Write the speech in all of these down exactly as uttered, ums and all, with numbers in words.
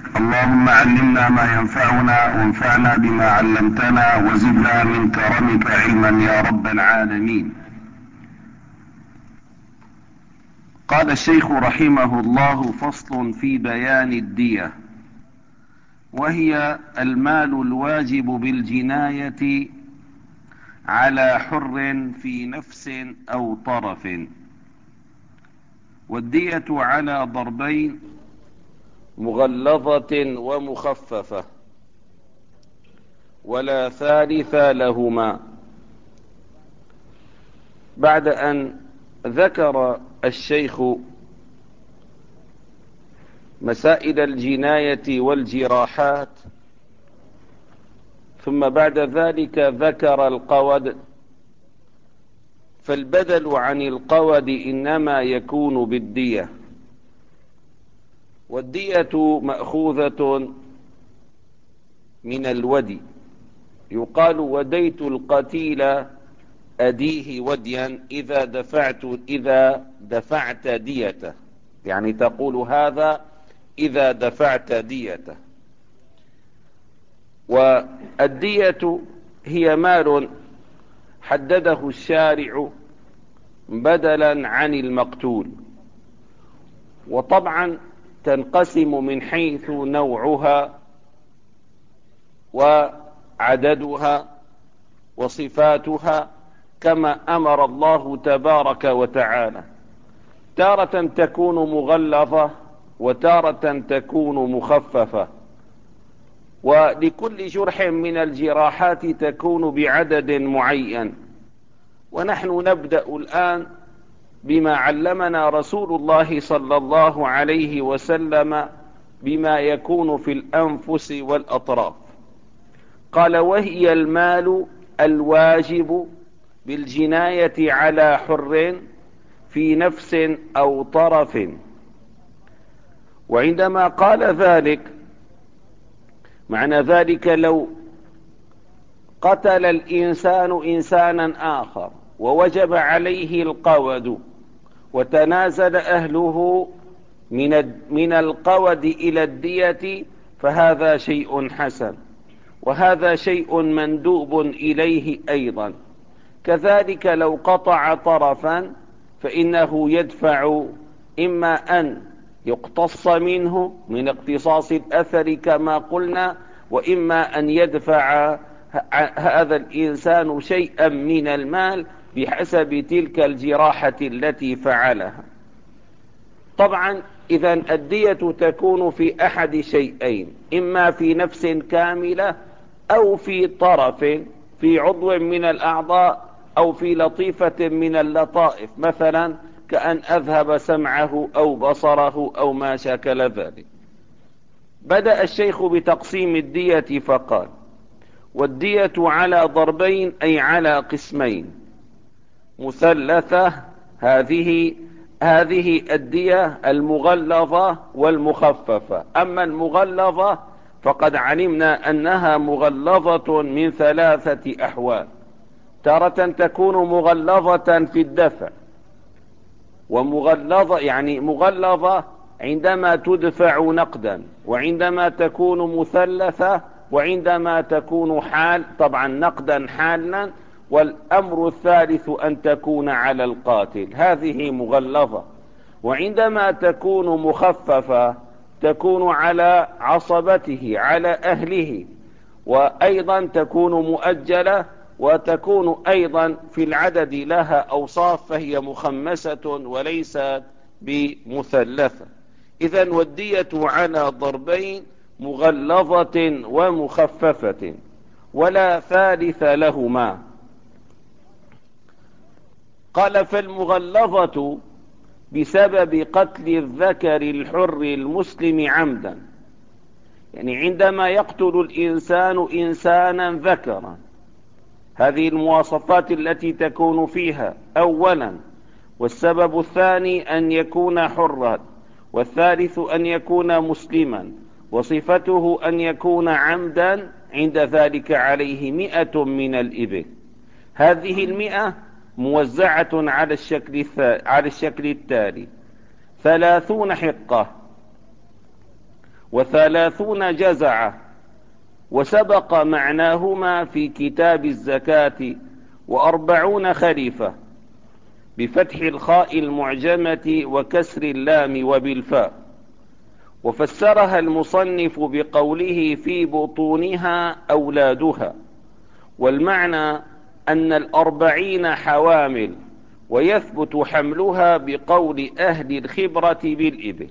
اللهم علمنا ما ينفعنا وانفعنا بما علمتنا وزدنا من كرمك علما يا رب العالمين. قال الشيخ رحمه الله: فصل في بيان الدية، وهي المال الواجب بالجناية على حر في نفس أو طرف. والدية على ضربين: مغلظة ومخففة، ولا ثالث لهما. بعد أن ذكر الشيخ مسائل الجناية والجراحات، ثم بعد ذلك ذكر القود، فالبدل عن القود إنما يكون بالدية. والدية مأخوذة من الودي، يقال: وديت القتيل أديه وديا إذا دفعت إذا دفعت ديته، يعني تقول هذا إذا دفعت ديته. والدية هي مال حدده الشارع بدلا عن المقتول، وطبعا تنقسم من حيث نوعها وعددها وصفاتها كما أمر الله تبارك وتعالى. تارة تكون مغلظة وتارة تكون مخففة، ولكل جرح من الجراحات تكون بعدد معين. ونحن نبدأ الآن بما علمنا رسول الله صلى الله عليه وسلم بما يكون في الأنفس والأطراف. قال: وهي المال الواجب بالجناية على حر في نفس أو طرف. وعندما قال ذلك، معنى ذلك لو قتل الإنسان إنسانا آخر ووجب عليه القود وتنازل أهله من من القود إلى الدية، فهذا شيء حسن، وهذا شيء مندوب إليه أيضا. كذلك لو قطع طرفا فإنه يدفع إما أن يقتص منه من اقتصاص الأثر كما قلنا، وإما أن يدفع هذا الإنسان شيئا من المال بحسب تلك الجراحة التي فعلها. طبعا إذا الدية تكون في أحد شيئين: إما في نفس كاملة، أو في طرف، في عضو من الأعضاء، أو في لطيفة من اللطائف، مثلا كأن أذهب سمعه أو بصره أو ما شاكل ذلك. بدأ الشيخ بتقسيم الدية فقال: والدية على ضربين، أي على قسمين: مثلثة، هذه هذه الدية المغلظة والمخففة. أما المغلظة فقد علمنا أنها مغلظة من ثلاثة أحوال: تارة تكون مغلظة في الدفع، ومغلظة يعني مغلظة عندما تدفع نقدا، وعندما تكون مثلثة، وعندما تكون حال، طبعا نقدا حالا، والأمر الثالث أن تكون على القاتل، هذه مغلظة. وعندما تكون مخففة تكون على عصبته، على أهله، وأيضا تكون مؤجلة، وتكون أيضا في العدد لها أوصاف، فهي مخمسة وليست بمثلثة. إذن والدية على ضربين: مغلظة ومخففة، ولا ثالث لهما. قال: فالمغلظة بسبب قتل الذكر الحر المسلم عمدا، يعني عندما يقتل الإنسان إنسانا ذكرا، هذه المواصفات التي تكون فيها أولا. والسبب الثاني أن يكون حرا، والثالث أن يكون مسلما، وصفته أن يكون عمدا. عند ذلك عليه مئة من الإبل. هذه المئة موزعة على الشكل على الشكل التالي: ثلاثون حقة، وثلاثون جزعة، وسبق معناهما في كتاب الزكاة، وأربعون خليفة بفتح الخاء المعجمة وكسر اللام وبالفاء. وفسرها المصنف بقوله في بطونها أولادها، والمعنى أن الأربعين حوامل، ويثبت حملها بقول أهل الخبرة بالإبل.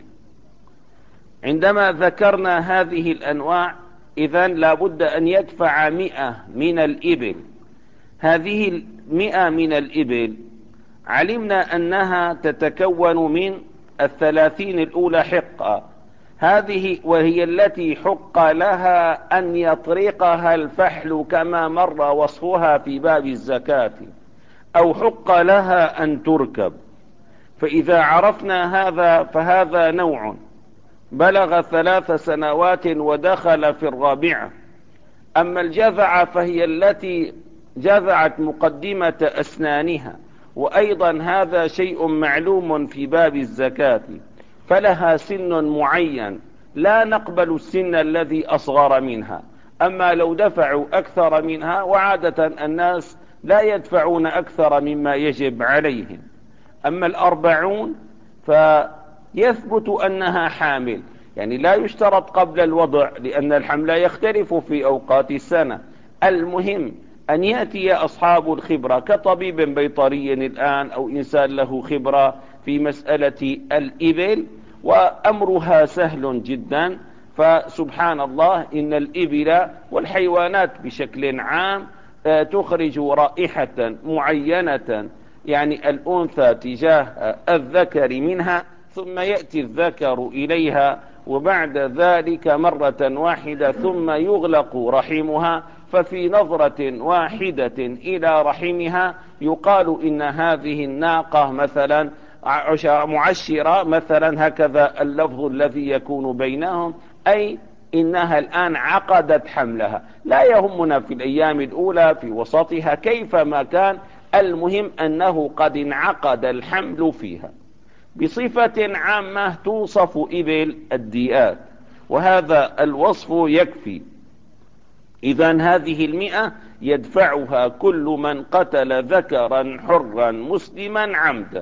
عندما ذكرنا هذه الأنواع إذن لا بد أن يدفع مئة من الإبل. هذه المئة من الإبل علمنا أنها تتكون من الثلاثين الأولى حقة، هذه وهي التي حق لها أن يطرقها الفحل كما مر وصفها في باب الزكاة، أو حق لها أن تركب. فإذا عرفنا هذا فهذا نوع بلغ ثلاث سنوات ودخل في الرابعة. أما الجذعة فهي التي جذعت مقدمة أسنانها، وأيضا هذا شيء معلوم في باب الزكاة، فلها سن معين لا نقبل السن الذي أصغر منها. أما لو دفعوا أكثر منها، وعادة الناس لا يدفعون أكثر مما يجب عليهم. أما الأربعون فيثبت أنها حامل، يعني لا يشترط قبل الوضع، لأن الحمل يختلف في أوقات السنة. المهم أن يأتي أصحاب الخبرة كطبيب بيطري الآن، أو إنسان له خبرة في مسألة الإبل، وأمرها سهل جدا. فسبحان الله إن الإبل والحيوانات بشكل عام تخرج رائحة معينة، يعني الأنثى تجاه الذكر منها، ثم يأتي الذكر إليها، وبعد ذلك مرة واحدة ثم يغلق رحمها، ففي نظرة واحدة إلى رحمها يقال إن هذه الناقة مثلا معشرة مثلا، هكذا اللفظ الذي يكون بينهم، أي إنها الآن عقدت حملها. لا يهمنا في الأيام الأولى في وسطها كيفما كان، المهم أنه قد انعقد الحمل فيها. بصفة عامة توصف إبل الديات، وهذا الوصف يكفي. إذن هذه المئة يدفعها كل من قتل ذكرا حرا مسلما عمدا.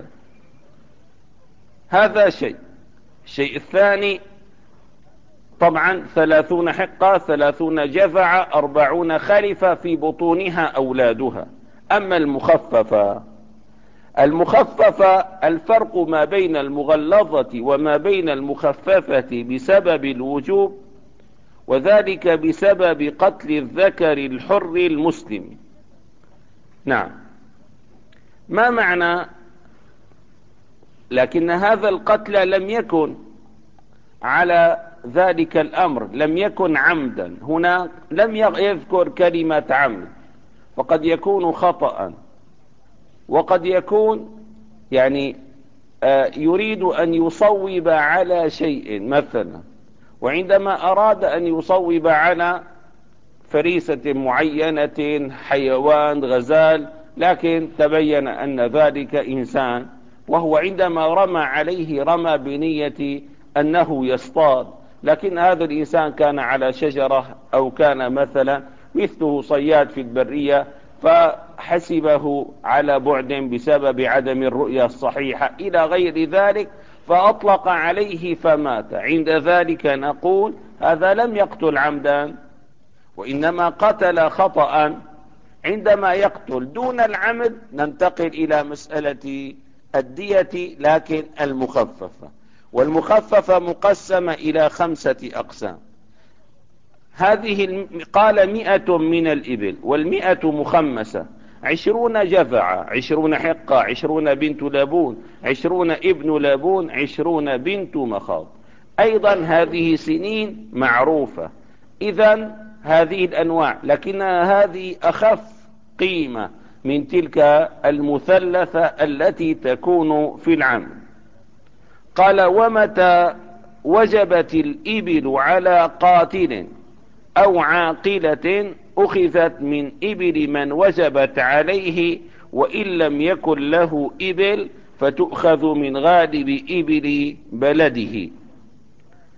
هذا شيء. الشيء الثاني طبعا ثلاثون حقة، ثلاثون جذع، أربعون خلفة في بطونها أولادها. أما المخففة، المخففة الفرق ما بين المغلظة وما بين المخففة بسبب الوجوب، وذلك بسبب قتل الذكر الحر المسلم. نعم، ما معنى؟ لكن هذا القتل لم يكن على ذلك الأمر، لم يكن عمدا. هنا لم يذكر كلمة عمد، فقد يكون خطأ، وقد يكون يعني آه يريد أن يصوب على شيء مثلا، وعندما أراد أن يصوب على فريسة معينة، حيوان، غزال، لكن تبين أن ذلك إنسان، وهو عندما رمى عليه رمى بنية أنه يصطاد، لكن هذا الإنسان كان على شجرة، أو كان مثلا مثله صياد في البرية، فحسبه على بعد بسبب عدم الرؤية الصحيحة إلى غير ذلك، فأطلق عليه فمات. عند ذلك نقول هذا لم يقتل عمدا، وإنما قتل خطأ. عندما يقتل دون العمد ننتقل إلى مسألة الدية، لكن المخففة. والمخففة مقسمة إلى خمسة أقسام. هذه قال مئة من الإبل، والمئة مخمسة: عشرون جذعة، عشرون حقة، عشرون بنت لابون، عشرون ابن لابون، عشرون بنت مخاض. أيضا هذه سنين معروفة. إذن هذه الأنواع، لكنها هذه أخف قيمة من تلك المثلثة التي تكون في العمد. قال: ومتى وجبت الإبل على قاتل أو عاقلة أخذت من إبل من وجبت عليه، وإن لم يكن له إبل فتؤخذ من غالب إبل بلده.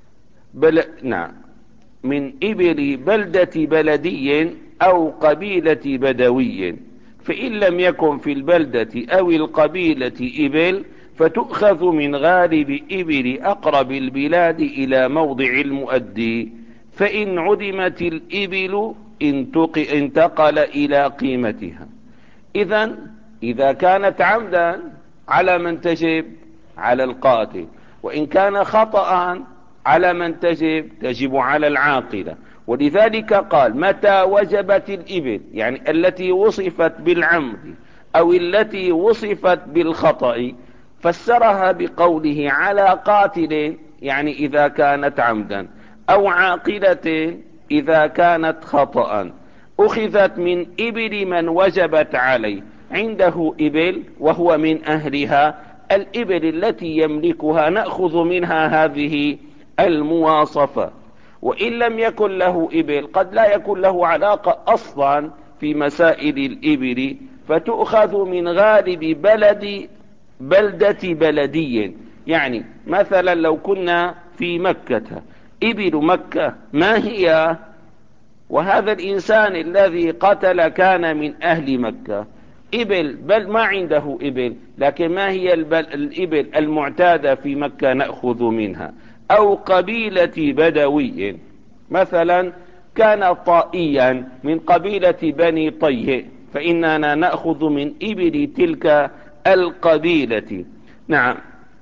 بل... نعم من إبل بلدة بلدي أو قبيلة بدوي، فإن لم يكن في البلدة أو القبيلة إبل فتؤخذ من غالب إبل أقرب البلاد إلى موضع المؤدي، فإن عدمت الإبل انتقل إلى قيمتها. إذن إذا كانت عمدا على من تجب؟ على القاتل. وإن كان خطأ على من تجب؟ تجب على العاقلة. ولذلك قال متى وجبت الإبل، يعني التي وصفت بالعمد أو التي وصفت بالخطأ، فسرها بقوله على قاتل، يعني إذا كانت عمدا، أو عاقلة إذا كانت خطأ. أخذت من إبل من وجبت عليه، عنده إبل وهو من أهلها، الإبل التي يملكها نأخذ منها هذه المواصفة. وإن لم يكن له إبل، قد لا يكون له علاقة أصلا في مسائل الإبل، فتؤخذ من غالب بلد بلدة بلدي. يعني مثلا لو كنا في مكة، إبل مكة ما هي؟ وهذا الإنسان الذي قتل كان من أهل مكة، إبل بل ما عنده إبل، لكن ما هي الإبل المعتادة في مكة نأخذ منها. أو قبيلة بدوي، مثلا كان طائيا من قبيلة بني طيه، فإننا نأخذ من إبل تلك القبيلة. نعم،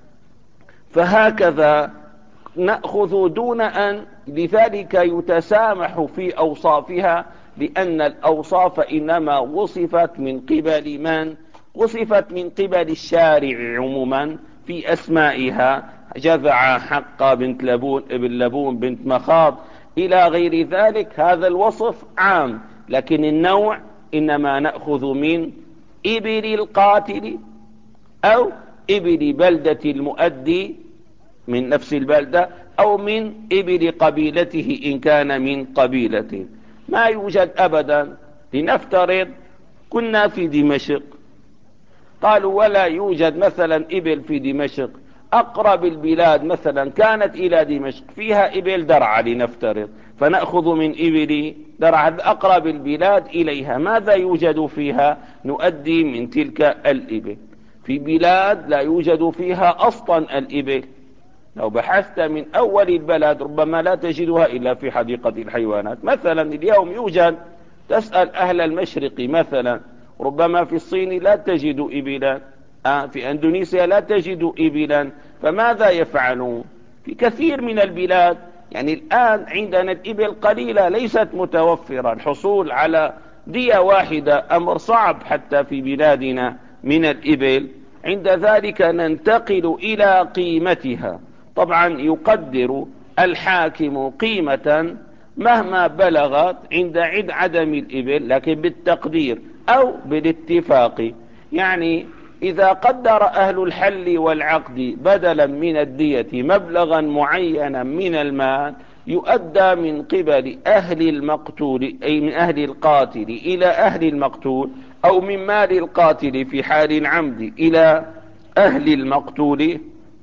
فهكذا نأخذ دون أن لذلك يتسامح في أوصافها، لأن الأوصاف إنما وصفت من قبل من؟ وصفت من قبل الشارع عموما في أسمائها، جذع، حق، بنت لبون، ابن لبون، بنت مخاض، إلى غير ذلك. هذا الوصف عام، لكن النوع إنما نأخذ من إبل القاتل أو إبل بلدة المؤدي من نفس البلدة، أو من إبل قبيلته إن كان من قبيلته. ما يوجد أبدا. لنفترض كنا في دمشق، قالوا ولا يوجد مثلا إبل في دمشق، أقرب البلاد مثلا كانت إلى دمشق فيها إبل درعا لنفترض، فنأخذ من إبل درعا أقرب البلاد إليها. ماذا يوجد فيها؟ نؤدي من تلك الإبل. في بلاد لا يوجد فيها أصلا الإبل، لو بحثت من أول البلد ربما لا تجدها إلا في حديقة الحيوانات. مثلا اليوم يوجد، تسأل أهل المشرق مثلا، ربما في الصين لا تجد إبلا، آه في أندونيسيا لا تجد إبلا. فماذا يفعلون في كثير من البلاد؟ يعني الآن عندنا الإبل قليلة ليست متوفرة، الحصول على دية واحدة أمر صعب حتى في بلادنا من الإبل. عند ذلك ننتقل إلى قيمتها. طبعا يقدر الحاكم قيمة مهما بلغت عند عد عدم الإبل، لكن بالتقدير أو بالاتفاق. يعني إذا قدر أهل الحل والعقد بدلا من الدية مبلغا معينا من المال، يؤدى من قبل أهل المقتول، أي من أهل القاتل إلى أهل المقتول، أو من مال القاتل في حال العمد إلى أهل المقتول.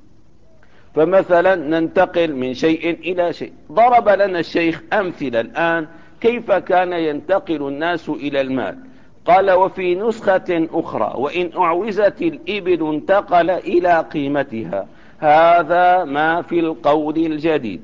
فمثلا ننتقل من شيء إلى شيء. ضرب لنا الشيخ أمثلة الآن كيف كان ينتقل الناس إلى المال. قال وفي نسخة أخرى وإن أعوزت الإبل انتقل إلى قيمتها. هذا ما في القول الجديد.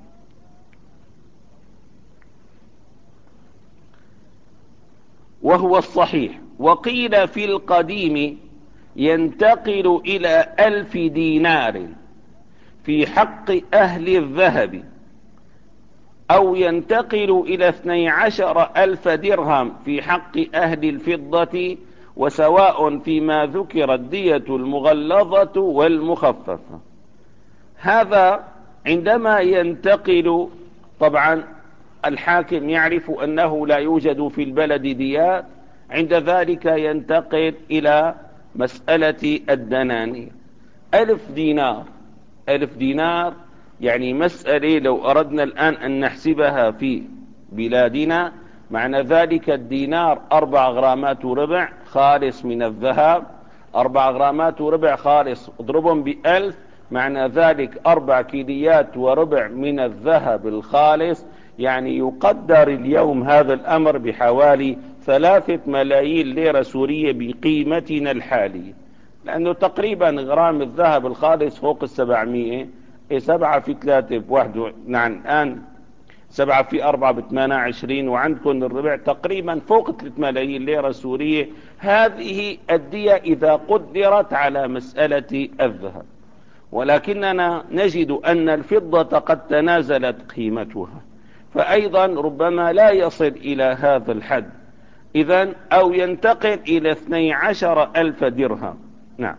وهو الصحيح. وقيل في القديم ينتقل إلى ألف دينار في حق أهل الذهب، أو ينتقل إلى اثني عشر ألف درهم في حق أهل الفضة، وسواء فيما ذكر الدية المغلظة والمخففة. هذا عندما ينتقل، طبعا الحاكم يعرف أنه لا يوجد في البلد ديات، عند ذلك ينتقل إلى مسألة الدنانير. ألف دينار، ألف دينار يعني مسألة لو أردنا الآن أن نحسبها في بلادنا، معنى ذلك الدينار أربع غرامات وربع خالص من الذهب، أربع غرامات وربع خالص اضربهم بألف، معنى ذلك أربع كيليات وربع من الذهب الخالص، يعني يقدر اليوم هذا الأمر بحوالي ثلاثة ملايين ليرة سورية بقيمتنا الحالية، لأنه تقريبا غرام الذهب الخالص فوق السبعمية، سبعة في ثلاثة بواحد، نعم الآن سبعة في أربعة بثمانية وعشرين، وعندكم الربع تقريبا فوق ثلاثة ملايين ليرة سورية. هذه الدية إذا قدرت على مسألة الذهب، ولكننا نجد أن الفضة قد تنازلت قيمتها، فأيضا ربما لا يصل إلى هذا الحد، إذن أو ينتقل إلى اثني عشر ألف درهم. نعم،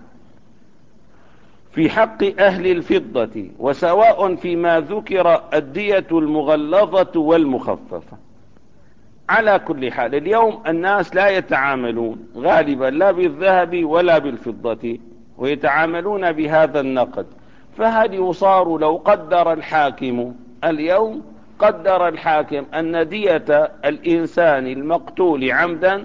في حق أهل الفضة، وسواء فيما ذكر الدية المغلظة والمخففة. على كل حال اليوم الناس لا يتعاملون غالبا لا بالذهب ولا بالفضة، ويتعاملون بهذا النقد. فهل يصار لو قدر الحاكم اليوم، قدر الحاكم أن دية الإنسان المقتول عمدا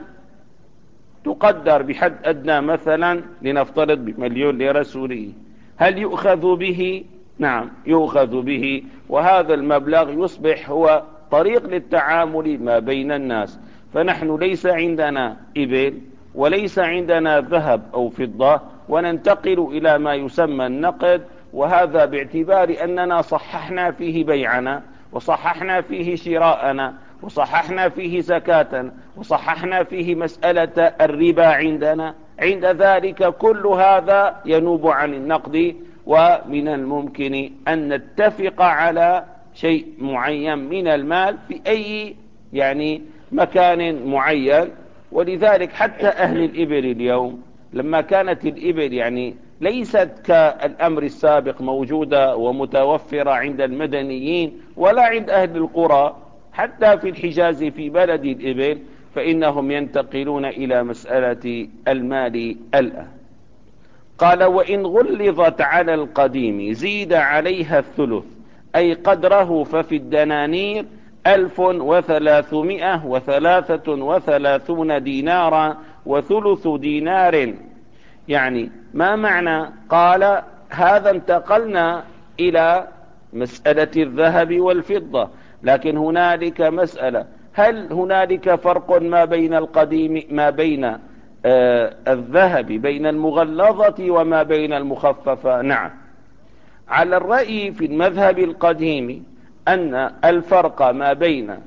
تقدر بحد أدنى مثلا لنفترض بمليون ليرة سورية، هل يؤخذ به؟ نعم يؤخذ به، وهذا المبلغ يصبح هو طريق للتعامل ما بين الناس. فنحن ليس عندنا إبل وليس عندنا ذهب أو فضة، وننتقل إلى ما يسمى النقد، وهذا باعتبار أننا صححنا فيه بيعنا، وصححنا فيه شراءنا، وصححنا فيه زكاتنا، وصححنا فيه مسألة الربا عندنا. عند ذلك كل هذا ينوب عن النقد، ومن الممكن أن نتفق على شيء معين من المال في أي يعني مكان معين. ولذلك حتى أهل الإبل اليوم لما كانت الإبل يعني ليست كالأمر السابق موجودة ومتوفرة عند المدنيين ولا عند أهل القرى، حتى في الحجاز في بلد الإبل، فإنهم ينتقلون إلى مسألة المال الآن. قال: وإن غلظت على القديم زيد عليها الثلث، أي قدره، ففي الدنانير ألف وثلاثمائة وثلاثة وثلاثون دينارا وثلث دينار. يعني ما معنى؟ قال: هذا انتقلنا إلى مسألة الذهب والفضة، لكن هنالك مسألة، هل هنالك فرق ما بين القديم ما بين آه الذهب بين المغلظة وما بين المخففة؟ نعم، على الرأي في المذهب القديم أن الفرق ما بين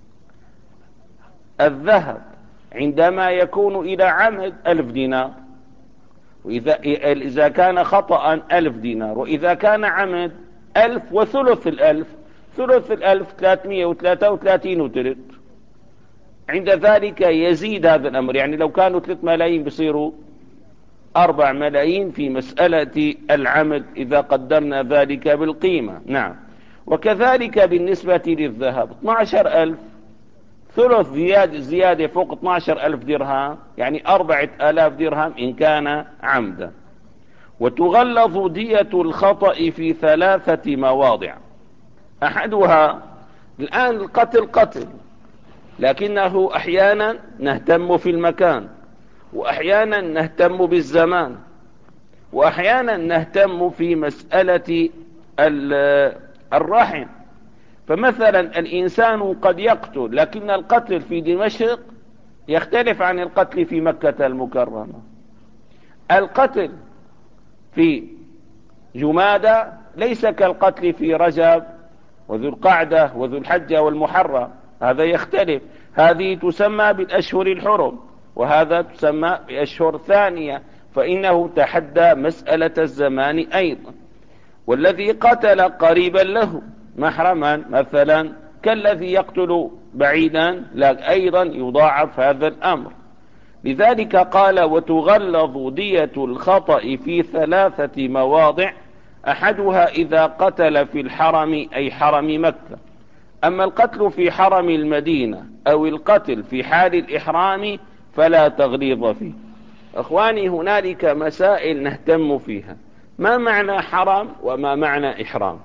الذهب عندما يكون إلى عمد ألف دينار، وإذا إذا كان خطأ ألف دينار، وإذا كان عمد ألف وثلث الألف، ثلث الألف ثلاثمائة وثلاثة وثلاثين وثلث. عند ذلك يزيد هذا الأمر، يعني لو كانوا ثلاثة ملايين بصيروا أربع ملايين في مسألة العمد إذا قدرنا ذلك بالقيمة. نعم، وكذلك بالنسبة للذهب اثني عشر ألف، ثلث زيادة, زيادة فوق اثني عشر ألف درهم، يعني أربعة آلاف درهم إن كان عمدا. وتغلظ دية الخطأ في ثلاثة مواضع. أحدها الآن القتل قتل، لكنه أحيانا نهتم في المكان، وأحيانا نهتم بالزمان، وأحيانا نهتم في مسألة الرحم. فمثلا الإنسان قد يقتل، لكن القتل في دمشق يختلف عن القتل في مكة المكرمة. القتل في جمادى ليس كالقتل في رجب وذو القعدة وذو الحجة والمحرم، هذا يختلف. هذه تسمى بالأشهر الحرم، وهذا تسمى بأشهر ثانية، فإنه تحدى مسألة الزمان أيضا. والذي قتل قريبا له محرما مثلا كالذي يقتل بعيدا، لا أيضا يضاعف هذا الأمر. لذلك قال: وتغلظ دية الخطأ في ثلاثة مواضع. أحدها إذا قتل في الحرم أي حرم مكة. أما القتل في حرم المدينة أو القتل في حال الإحرام فلا تغليظ فيه. أخواني، هنالك مسائل نهتم فيها. ما معنى حرم وما معنى إحرام؟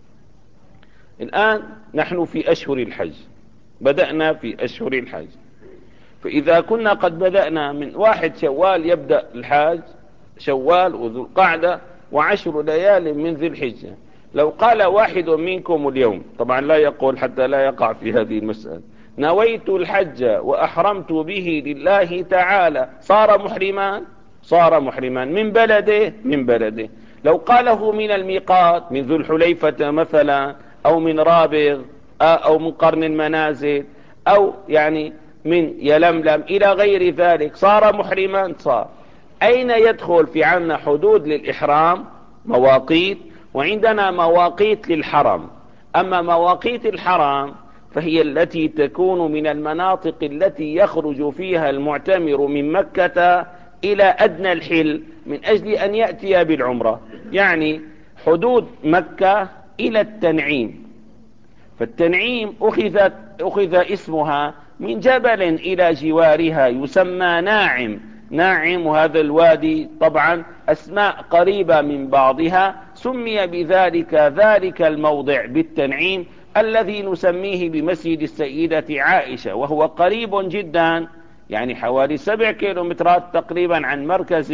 الآن نحن في أشهر الحج، بدأنا في أشهر الحج، فإذا كنا قد بدأنا من واحد شوال يبدأ الحاج، شوال وذو القعدة وعشر ليال من ذي الحجة. لو قال واحد منكم اليوم، طبعا لا يقول حتى لا يقع في هذه المسألة، نويت الحج وأحرمت به لله تعالى، صار محرما؟ صار محرما من بلده؟ من بلده. لو قاله من الميقات، من ذو الحليفة مثلا، أو من رابغ، أو من قرن المنازل، أو يعني من يلملم إلى غير ذلك، صار محرما؟ صار. أين يدخل؟ في عنا حدود للإحرام، مواقيت، وعندنا مواقيت للحرم. أما مواقيت الحرم فهي التي تكون من المناطق التي يخرج فيها المعتمر من مكة إلى أدنى الحل من أجل أن يأتي بالعمرة، يعني حدود مكة إلى التنعيم. فالتنعيم أخذت أخذ اسمها من جبل إلى جوارها يسمى ناعم. ناعم، وهذا الوادي طبعا أسماء قريبة من بعضها، سمي بذلك ذلك الموضع بالتنعيم، الذي نسميه بمسجد السيدة عائشة، وهو قريب جدا، يعني حوالي سبع كيلومترات تقريبا عن مركز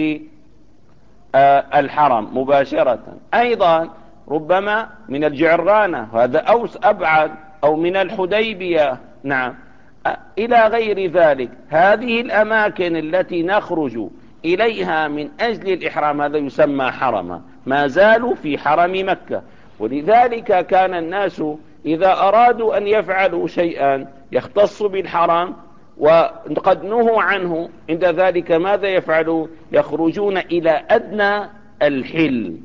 الحرم مباشرة. أيضا ربما من الجعرانة، هذا أوس أبعد، أو من الحديبية، نعم، إلى غير ذلك. هذه الأماكن التي نخرج إليها من أجل الإحرام هذا يسمى حرما، ما زالوا في حرم مكة. ولذلك كان الناس إذا أرادوا أن يفعلوا شيئا يختص بالحرم وقد نهوا عنه، عند ذلك ماذا يفعلوا؟ يخرجون إلى أدنى الحل.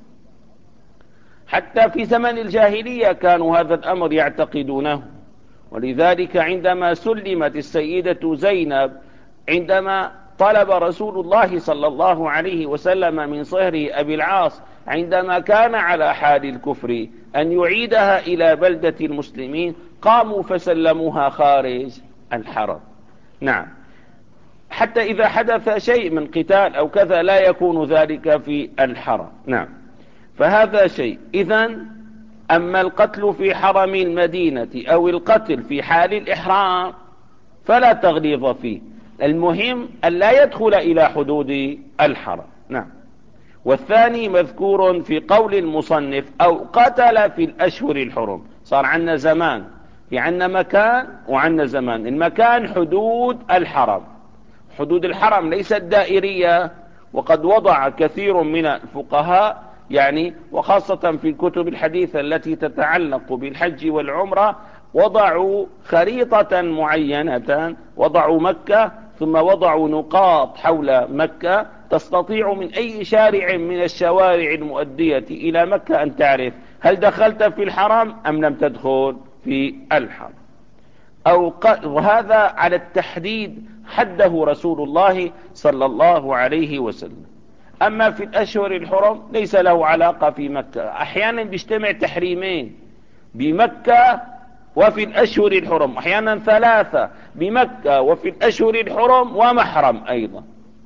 حتى في زمن الجاهلية كانوا هذا الأمر يعتقدونه. ولذلك عندما سلمت السيدة زينب، عندما طلب رسول الله صلى الله عليه وسلم من صهره أبي العاص عندما كان على حال الكفر أن يعيدها إلى بلدة المسلمين، قاموا فسلموها خارج الحرم. نعم، حتى إذا حدث شيء من قتال أو كذا لا يكون ذلك في الحرم. نعم، فهذا شيء. إذن أما القتل في حرم المدينة أو القتل في حال الإحرام فلا تغليظ فيه، المهم أن لا يدخل إلى حدود الحرم. نعم. والثاني مذكور في قول المصنف أو قتل في الأشهر الحرم. صار عندنا زمان، في عندنا مكان وعندنا زمان. المكان حدود الحرم، حدود الحرم ليست دائرية، وقد وضع كثير من الفقهاء يعني وخاصة في الكتب الحديثة التي تتعلق بالحج والعمرة وضعوا خريطة معينة، وضعوا مكة ثم وضعوا نقاط حول مكة تستطيع من أي شارع من الشوارع المؤدية إلى مكة أن تعرف هل دخلت في الحرم أم لم تدخل في الحرم. أو وهذا على التحديد حده رسول الله صلى الله عليه وسلم. أما في الأشهر الحرم ليس له علاقة في مكة. أحيانا بيجتمع تحريمين بمكة وفي الأشهر الحرم، أحيانا ثلاثة بمكة وفي الأشهر الحرم ومحرم أيضا.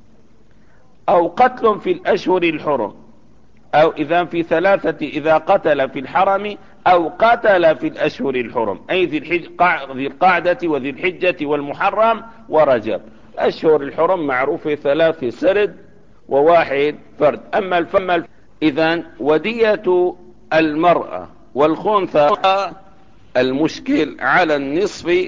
أو قتل في الأشهر الحرم، أو إذا في ثلاثة، إذا قتل في الحرم أو قتل في الأشهر الحرم، أي ذي القعدة وذي الحجة والمحرم ورجب. الأشهر الحرم معروفة ثلاثة سرد وواحد فرد. أما الفم إذن ودية المرأة والخنثى المشكل على النصف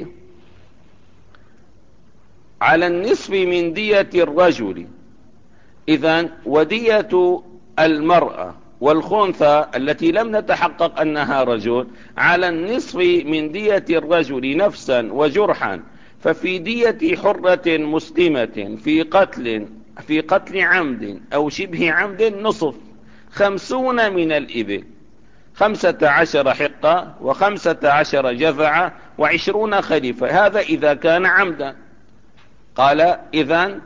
على النصف من دية الرجل. إذن ودية المرأة والخنثى التي لم نتحقق أنها رجل على النصف من دية الرجل نفسا وجرحا. ففي دية حرة مسلمة في قتل في قتل عمد أو شبه عمد نصف خمسون من الإبل، خمسة عشر حقة وخمسة عشر جذعة وعشرون خليفة. هذا إذا كان عمدا. قال إذن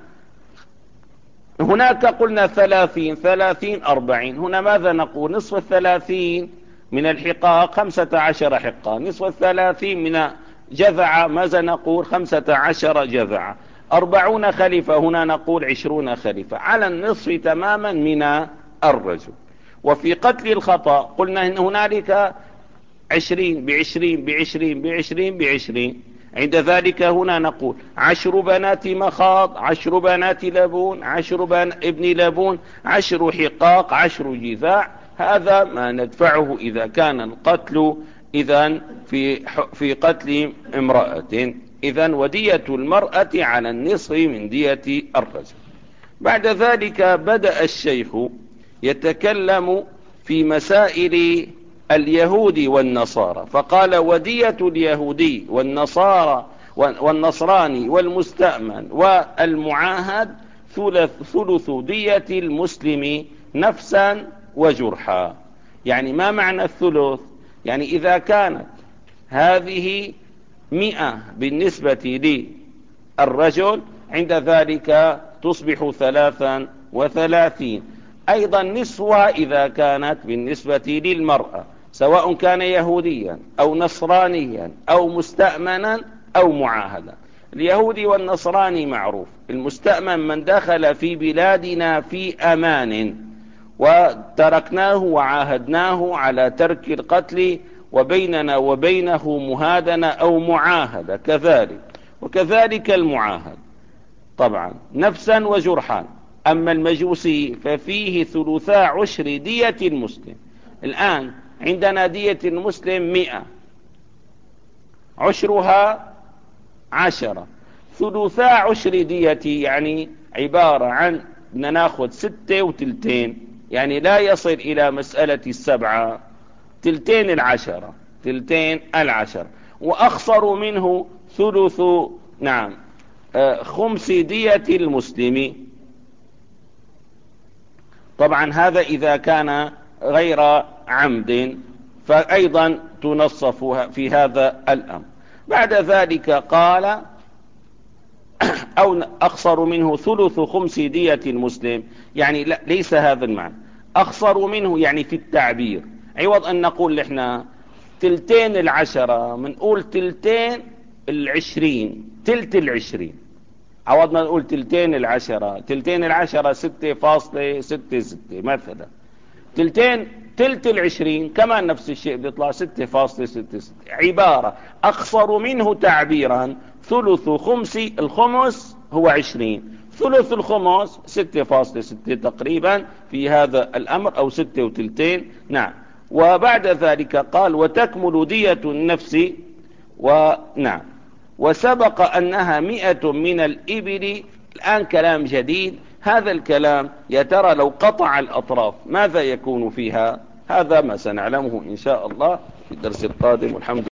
هناك قلنا ثلاثين ثلاثين أربعين. هنا ماذا نقول؟ نصف الثلاثين من الحقاق خمسة عشر حقة، نصف الثلاثين من جذعة ماذا نقول؟ خمسة عشر جذعة. أربعون خليفة هنا نقول عشرون خليفة، على النصف تماما من الرجل. وفي قتل الخطأ قلنا إن هنالك عشرين بعشرين بعشرين بعشرين بعشرين، عند ذلك هنا نقول عشر بنات مخاض، عشر بنات لبون، عشر بن ابن لبون، عشر حقاق، عشر جذاع. هذا ما ندفعه إذا كان القتل إذن في, في قتل امرأة. إذن ودية المرأة على النصف من دية الرجل. بعد ذلك بدأ الشيخ يتكلم في مسائل اليهود والنصارى، فقال ودية اليهودي والنصارى والنصراني والمستأمن والمعاهد ثلث دية المسلم نفسا وجرحا. يعني ما معنى الثلث؟ يعني إذا كانت هذه مئة بالنسبة للرجل عند ذلك تصبح ثلاثا وثلاثين. أيضا نصفها إذا كانت بالنسبة للمرأة، سواء كان يهوديا أو نصرانيا أو مستأمنا أو معاهدا. اليهودي والنصراني معروف، المستأمن من دخل في بلادنا في أمان وتركناه وعاهدناه على ترك القتل وبيننا وبينه مهادنة أو معاهدة كذلك، وكذلك المعاهد طبعا نفسا وجرحا. أما المجوسي ففيه ثلثا عشر دية المسلم. الآن عندنا دية المسلم مئة، عشرها عشرة، ثلثا عشر دية يعني عبارة عن ناخذ ستة وتلتين، يعني لا يصل إلى مسألة السبعة، تلتين العشرة، تلتين العشرة. وأخصر منه ثلث نعم خمس دية المسلم. طبعا هذا إذا كان غير عمد فأيضا تنصف في هذا الأمر. بعد ذلك قال أو أخصر منه ثلث خمس دية المسلم، يعني لا ليس هذا المعنى، أخصر منه يعني في التعبير، عوض أن نقول إحنا تلتين العشرة منقول تلتين العشرين، تلت العشرين، عوضنا نقول تلتين العشرة، تلتين العشرة ستة فاصلة ستة ستة مثلا، تلتين تلت العشرين كمان نفس الشيء بيطلع ستة فاصلة ستة ستة. عبارة أخصر منه تعبيرا ثلث خمس، الخمس هو عشرين، ثلث الخمس ستة فاصلة ستة تقريبا في هذا الأمر أو ستة وتلتين. نعم. وبعد ذلك قال وتكمل دية النفس ونعم وسبق أنها مئة من الإبل. الآن كلام جديد، هذا الكلام يا ترى لو قطع الأطراف ماذا يكون فيها؟ هذا ما سنعلمه إن شاء الله في الدرس القادم، والحمد